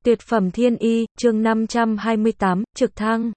Tuyệt phẩm thiên y, chương 528, trực thăng.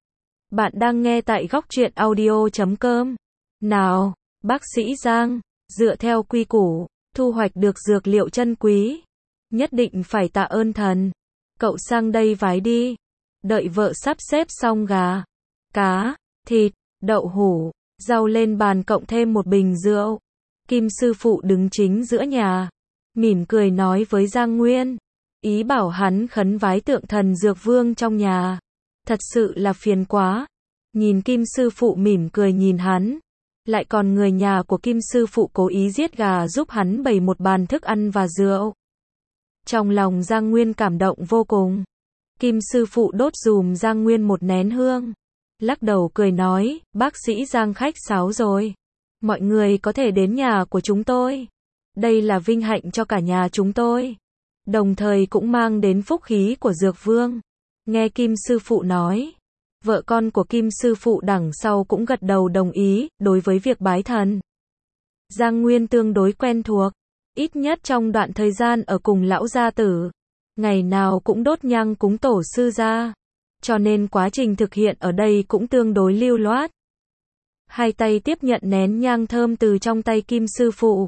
Bạn đang nghe tại góc truyện audio.com. Nào, bác sĩ Giang, dựa theo quy củ, thu hoạch được dược liệu chân quý. Nhất định phải tạ ơn thần. Cậu sang đây vái đi. Đợi vợ sắp xếp xong gà, cá, thịt, đậu hũ, rau lên bàn cộng thêm một bình rượu. Kim sư phụ đứng chính giữa nhà, mỉm cười nói với Giang Nguyên. Ý bảo hắn khấn vái tượng thần dược vương trong nhà. Thật sự là phiền quá. Nhìn Kim sư phụ mỉm cười nhìn hắn. Lại còn người nhà của Kim sư phụ cố ý giết gà giúp hắn bày một bàn thức ăn và rượu. Trong lòng Giang Nguyên cảm động vô cùng. Kim sư phụ đốt dùm Giang Nguyên một nén hương. Lắc đầu cười nói, bác sĩ Giang khách sáo rồi. Mọi người có thể đến nhà của chúng tôi. Đây là vinh hạnh cho cả nhà chúng tôi. Đồng thời cũng mang đến phúc khí của dược vương. Nghe Kim sư phụ nói, vợ con của Kim sư phụ đằng sau cũng gật đầu đồng ý, đối với việc bái thần. Giang Nguyên tương đối quen thuộc, ít nhất trong đoạn thời gian ở cùng lão gia tử, ngày nào cũng đốt nhang cúng tổ sư gia, cho nên quá trình thực hiện ở đây cũng tương đối lưu loát. Hai tay tiếp nhận nén nhang thơm từ trong tay Kim sư phụ.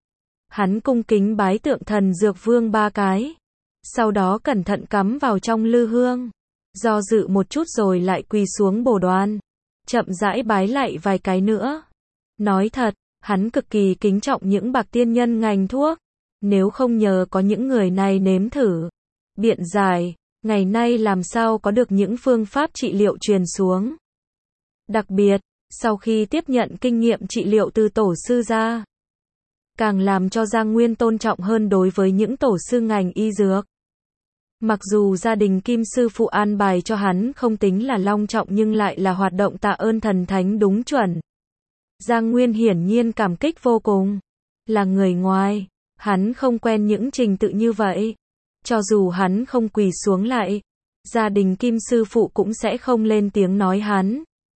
Hắn cung kính bái tượng thần dược vương 3 cái. Sau đó cẩn thận cắm vào trong lư hương. Do dự một chút rồi lại quỳ xuống bồ đoàn. Chậm rãi bái lại vài cái nữa. Nói thật, hắn cực kỳ kính trọng những bậc tiên nhân ngành thuốc. Nếu không nhờ có những người này nếm thử, biện giải, ngày nay làm sao có được những phương pháp trị liệu truyền xuống. Đặc biệt, sau khi tiếp nhận kinh nghiệm trị liệu từ tổ sư gia, càng làm cho Giang Nguyên tôn trọng hơn đối với những tổ sư ngành y dược. Mặc dù gia đình Kim sư phụ an bài cho hắn không tính là long trọng nhưng lại là hoạt động tạ ơn thần thánh đúng chuẩn. Giang Nguyên hiển nhiên cảm kích vô cùng. Là người ngoài, hắn không quen những trình tự như vậy. Cho dù hắn không quỳ xuống lại, gia đình Kim sư phụ cũng sẽ không lên tiếng nói hắn.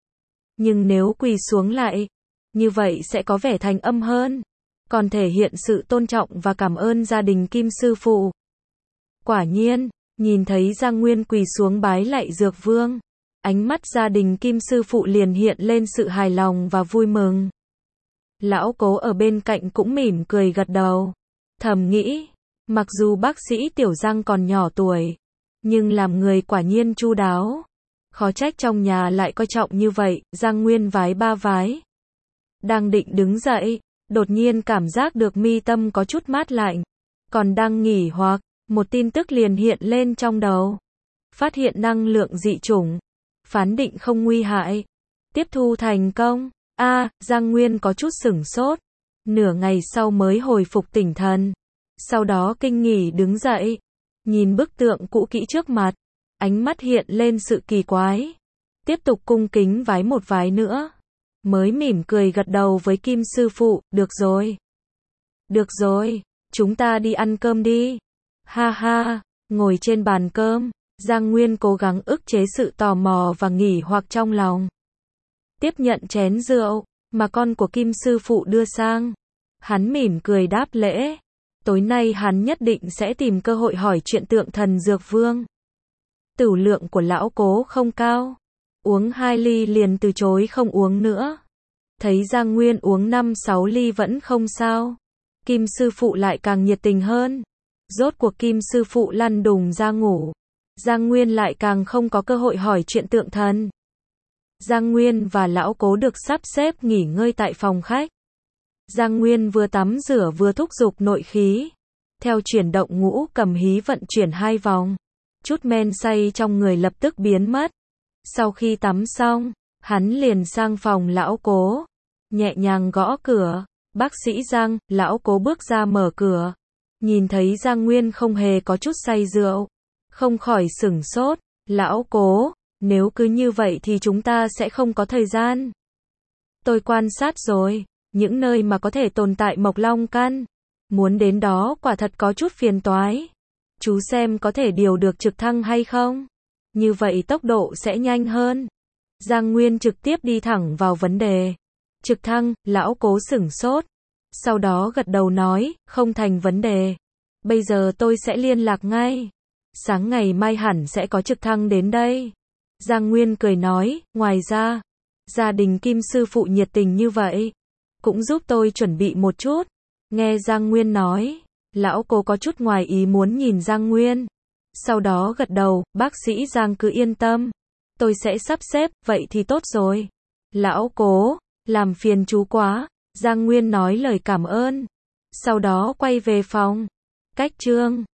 Nhưng nếu quỳ xuống lại, như vậy sẽ có vẻ thành âm hơn. Còn thể hiện sự tôn trọng và cảm ơn gia đình Kim sư phụ. Quả nhiên, nhìn thấy Giang Nguyên quỳ xuống bái lạy dược vương, ánh mắt gia đình Kim sư phụ liền hiện lên sự hài lòng và vui mừng. Lão Cố ở bên cạnh cũng mỉm cười gật đầu, thầm nghĩ, mặc dù bác sĩ Tiểu Giang còn nhỏ tuổi, nhưng làm người quả nhiên chu đáo. Khó trách trong nhà lại coi trọng như vậy. Giang Nguyên vái 3 vái, đang định đứng dậy, đột nhiên cảm giác được mi tâm có chút mát lạnh. Còn đang nghỉ hoặc, một tin tức liền hiện lên trong đầu. Phát hiện năng lượng dị chủng. Phán định không nguy hại. Tiếp thu thành công. Giang Nguyên có chút sửng sốt. Nửa ngày sau mới hồi phục tỉnh thần. Sau đó kinh nghỉ đứng dậy. Nhìn bức tượng cũ kỹ trước mặt. Ánh mắt hiện lên sự kỳ quái. Tiếp tục cung kính vái một vái nữa. Mới mỉm cười gật đầu với Kim sư phụ, được rồi. Được rồi, chúng ta đi ăn cơm đi. Ha ha, ngồi trên bàn cơm, Giang Nguyên cố gắng ức chế sự tò mò và nghỉ hoặc trong lòng. Tiếp nhận chén rượu, mà con của Kim sư phụ đưa sang. Hắn mỉm cười đáp lễ. Tối nay hắn nhất định sẽ tìm cơ hội hỏi chuyện tượng thần dược vương. Tửu lượng của lão Cố không cao. Uống 2 ly liền từ chối không uống nữa. Thấy Giang Nguyên uống 5-6 ly vẫn không sao. Kim sư phụ lại càng nhiệt tình hơn. Rốt cuộc Kim sư phụ lăn đùng ra ngủ. Giang Nguyên lại càng không có cơ hội hỏi chuyện tượng thần. Giang Nguyên và lão Cố được sắp xếp nghỉ ngơi tại phòng khách. Giang Nguyên vừa tắm rửa vừa thúc giục nội khí. Theo chuyển động ngũ cầm hí vận chuyển 2 vòng. Chút men say trong người lập tức biến mất. Sau khi tắm xong, hắn liền sang phòng lão Cố. Nhẹ nhàng gõ cửa. Bác sĩ Giang, lão Cố bước ra mở cửa. Nhìn thấy Giang Nguyên không hề có chút say rượu. Không khỏi sửng sốt. Lão Cố, nếu cứ như vậy thì chúng ta sẽ không có thời gian. Tôi quan sát rồi, những nơi mà có thể tồn tại mộc long căn. Muốn đến đó quả thật có chút phiền toái. Chú xem có thể điều được trực thăng hay không? Như vậy tốc độ sẽ nhanh hơn. Giang Nguyên trực tiếp đi thẳng vào vấn đề. Trực thăng, lão Cố sửng sốt. Sau đó gật đầu nói, không thành vấn đề. Bây giờ tôi sẽ liên lạc ngay. sáng ngày mai hẳn sẽ có trực thăng đến đây. Giang Nguyên cười nói, ngoài ra, gia đình Kim sư phụ nhiệt tình như vậy, cũng giúp tôi chuẩn bị một chút. Nghe Giang Nguyên nói, lão cố có chút ngoài ý muốn nhìn Giang Nguyên. Sau đó gật đầu, bác sĩ Giang cứ yên tâm. Tôi sẽ sắp xếp, vậy thì tốt rồi. Lão cố, làm phiền chú quá. Giang Nguyên nói lời cảm ơn. Sau đó quay về phòng. Cách chương